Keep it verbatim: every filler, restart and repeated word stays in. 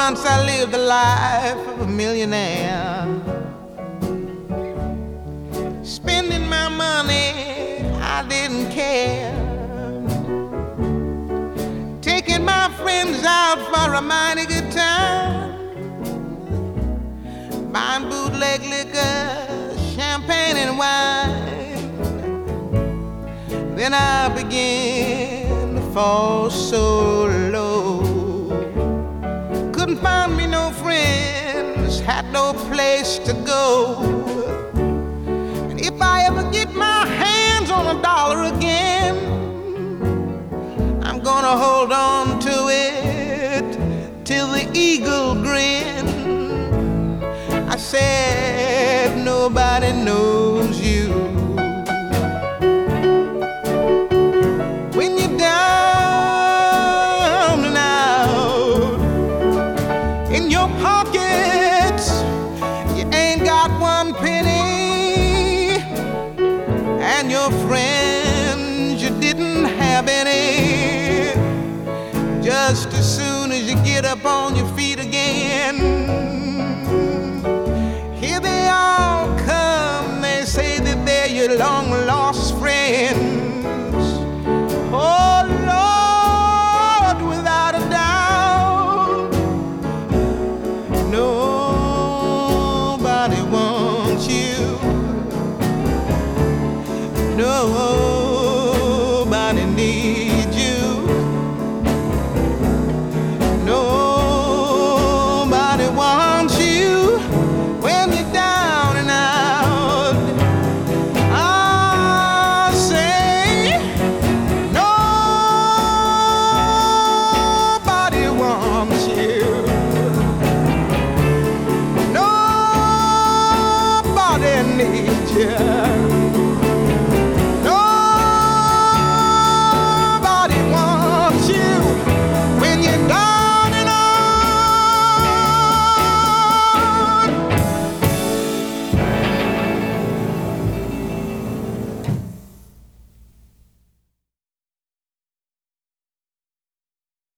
once I lived the life of a millionaire, spending my money, I didn't care, taking my friends out for a mighty good time, buying bootleg liquor, champagne and wine. Then I began to fall so low, couldn't find me no friends, had no place to go. And if I ever get my hands on a dollar again, I'm gonna hold on to it till the eagle grin. I said, nobody knows you when you're down and out. In your pockets, you ain't got one penny, and your friends, you didn't have any. Just as soon as you get up on your